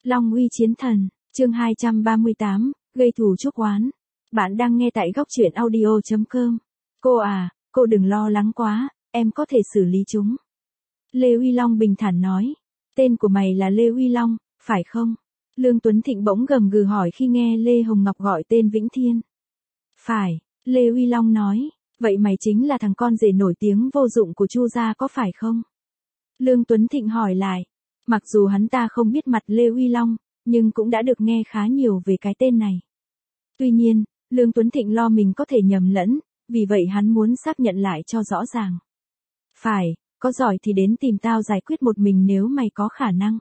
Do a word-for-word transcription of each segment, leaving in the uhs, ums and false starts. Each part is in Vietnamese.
Long uy chiến thần, chương hai trăm ba mươi tám, gây thù chuốc oán. Bạn đang nghe tại góc truyện audio chấm com. Cô à, cô đừng lo lắng quá, em có thể xử lý chúng. Lê Uy Long bình thản nói. Tên của mày là Lê Uy Long, phải không? Lương Tuấn Thịnh bỗng gầm gừ hỏi khi nghe Lê Hồng Ngọc gọi tên Vĩnh Thiên. Phải, Lê Uy Long nói. Vậy mày chính là thằng con rể nổi tiếng vô dụng của Chu gia có phải không? Lương Tuấn Thịnh hỏi lại. Mặc dù hắn ta không biết mặt Lê Uy Long, nhưng cũng đã được nghe khá nhiều về cái tên này. Tuy nhiên, Lương Tuấn Thịnh lo mình có thể nhầm lẫn, vì vậy hắn muốn xác nhận lại cho rõ ràng. Phải, có giỏi thì đến tìm tao giải quyết một mình nếu mày có khả năng.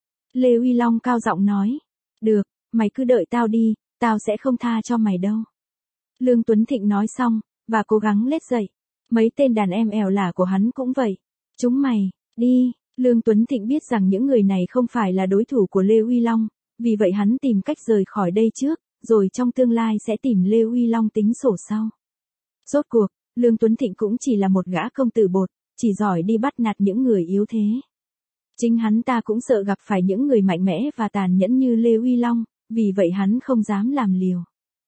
Lê Uy Long cao giọng nói. Được, mày cứ đợi tao đi, tao sẽ không tha cho mày đâu. Lương Tuấn Thịnh nói xong, và cố gắng lết dậy. Mấy tên đàn em ẻo lả của hắn cũng vậy. Chúng mày, đi. Lương Tuấn Thịnh biết rằng những người này không phải là đối thủ của Lê Uy Long, vì vậy hắn tìm cách rời khỏi đây trước, rồi trong tương lai sẽ tìm Lê Uy Long tính sổ sau. Rốt cuộc, Lương Tuấn Thịnh cũng chỉ là một gã công tử bột, chỉ giỏi đi bắt nạt những người yếu thế. Chính hắn ta cũng sợ gặp phải những người mạnh mẽ và tàn nhẫn như Lê Uy Long, vì vậy hắn không dám làm liều.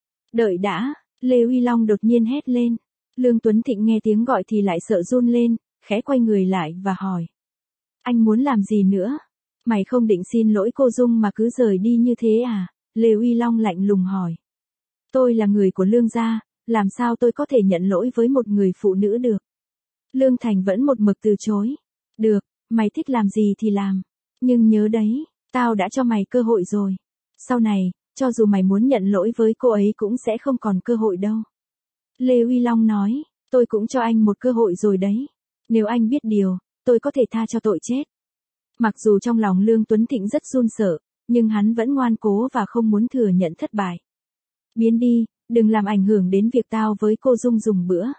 Đợi đã, Lê Uy Long đột nhiên hét lên. Lương Tuấn Thịnh nghe tiếng gọi thì lại sợ run lên, khẽ quay người lại và hỏi. Anh muốn làm gì nữa? Mày không định xin lỗi cô Dung mà cứ rời đi như thế à? Lê Uy Long lạnh lùng hỏi. Tôi là người của Lương gia, làm sao tôi có thể nhận lỗi với một người phụ nữ được? Lương Thành vẫn một mực từ chối. Được, mày thích làm gì thì làm. Nhưng nhớ đấy, tao đã cho mày cơ hội rồi. Sau này, cho dù mày muốn nhận lỗi với cô ấy cũng sẽ không còn cơ hội đâu. Lê Uy Long nói, tôi cũng cho anh một cơ hội rồi đấy. Nếu anh biết điều, tôi có thể tha cho tội chết. Mặc dù trong lòng Lương Tuấn Thịnh rất run sợ, nhưng hắn vẫn ngoan cố và không muốn thừa nhận thất bại. Biến đi, đừng làm ảnh hưởng đến việc tao với cô Dung dùng bữa.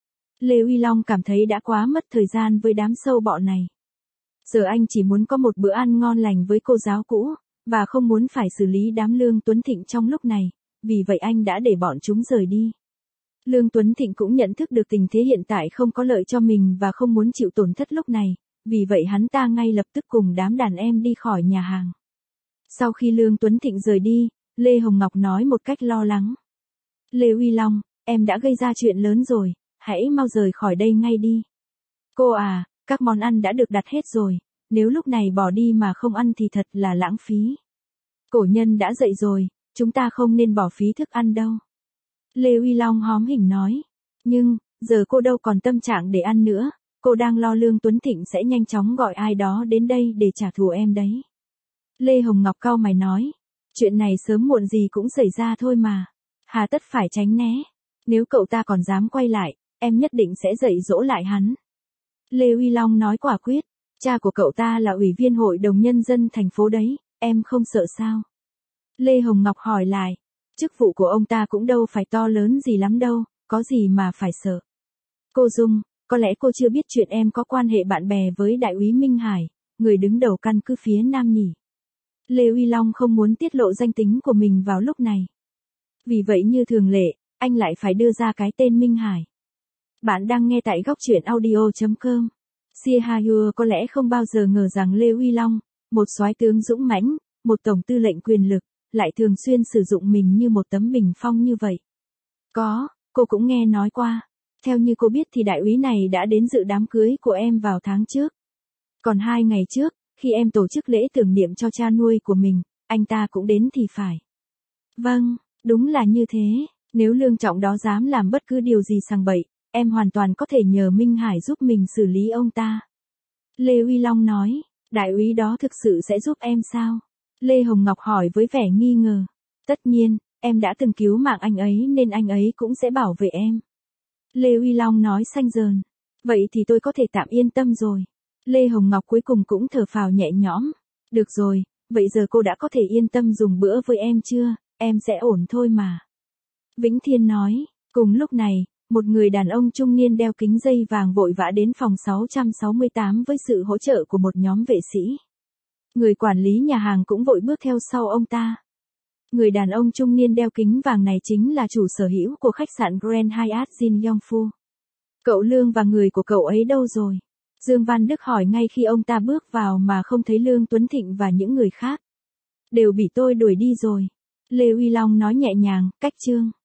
Lê Uy Long cảm thấy đã quá mất thời gian với đám sâu bọ này. Giờ anh chỉ muốn có một bữa ăn ngon lành với cô giáo cũ, và không muốn phải xử lý đám Lương Tuấn Thịnh trong lúc này, vì vậy anh đã để bọn chúng rời đi. Lương Tuấn Thịnh cũng nhận thức được tình thế hiện tại không có lợi cho mình và không muốn chịu tổn thất lúc này, vì vậy hắn ta ngay lập tức cùng đám đàn em đi khỏi nhà hàng. Sau khi Lương Tuấn Thịnh rời đi, Lê Hồng Ngọc nói một cách lo lắng. Lê Uy Long, em đã gây ra chuyện lớn rồi, hãy mau rời khỏi đây ngay đi. Cô à, các món ăn đã được đặt hết rồi, nếu lúc này bỏ đi mà không ăn thì thật là lãng phí. Cổ nhân đã dậy rồi, chúng ta không nên bỏ phí thức ăn đâu. Lê Uy Long hóm hỉnh nói. Nhưng, giờ cô đâu còn tâm trạng để ăn nữa, cô đang lo Lương Tuấn Thịnh sẽ nhanh chóng gọi ai đó đến đây để trả thù em đấy. Lê Hồng Ngọc cau mày nói. Chuyện này sớm muộn gì cũng xảy ra thôi mà. Hà tất phải tránh né. Nếu cậu ta còn dám quay lại, em nhất định sẽ dạy dỗ lại hắn. Lê Uy Long nói quả quyết. Cha của cậu ta là ủy viên hội đồng nhân dân thành phố đấy, em không sợ sao? Lê Hồng Ngọc hỏi lại. Chức vụ của ông ta cũng đâu phải to lớn gì lắm đâu, có gì mà phải sợ. Cô Dung, có lẽ cô chưa biết chuyện em có quan hệ bạn bè với Đại úy Minh Hải, người đứng đầu căn cứ phía Nam nhỉ. Lê Uy Long không muốn tiết lộ danh tính của mình vào lúc này. Vì vậy như thường lệ, anh lại phải đưa ra cái tên Minh Hải. Bạn đang nghe tại góc truyện audio chấm com. Sia Hayur có lẽ không bao giờ ngờ rằng Lê Uy Long, một soái tướng dũng mãnh, một tổng tư lệnh quyền lực, lại thường xuyên sử dụng mình như một tấm bình phong như vậy. Có, cô cũng nghe nói qua. Theo như cô biết thì đại úy này đã đến dự đám cưới của em vào tháng trước. Còn hai ngày trước, khi em tổ chức lễ tưởng niệm cho cha nuôi của mình, anh ta cũng đến thì phải. Vâng, đúng là như thế. Nếu Lương Trọng đó dám làm bất cứ điều gì sằng bậy, em hoàn toàn có thể nhờ Minh Hải giúp mình xử lý ông ta. Lê Uy Long nói, đại úy đó thực sự sẽ giúp em sao? Lê Hồng Ngọc hỏi với vẻ nghi ngờ. Tất nhiên, em đã từng cứu mạng anh ấy nên anh ấy cũng sẽ bảo vệ em. Lê Uy Long nói xanh dờn. Vậy thì tôi có thể tạm yên tâm rồi. Lê Hồng Ngọc cuối cùng cũng thở phào nhẹ nhõm. Được rồi, vậy giờ cô đã có thể yên tâm dùng bữa với em chưa, em sẽ ổn thôi mà. Vĩnh Thiên nói. Cùng lúc này, một người đàn ông trung niên đeo kính dây vàng vội vã đến phòng sáu trăm sáu mươi tám với sự hỗ trợ của một nhóm vệ sĩ. Người quản lý nhà hàng cũng vội bước theo sau ông ta. Người đàn ông trung niên đeo kính vàng này chính là chủ sở hữu của khách sạn Grand Hyatt Jin Yongfu. Cậu Lương và người của cậu ấy đâu rồi? Dương Văn Đức hỏi ngay khi ông ta bước vào mà không thấy Lương Tuấn Thịnh và những người khác. đều bị tôi đuổi đi rồi. Lê Uy Long nói nhẹ nhàng, cách chương.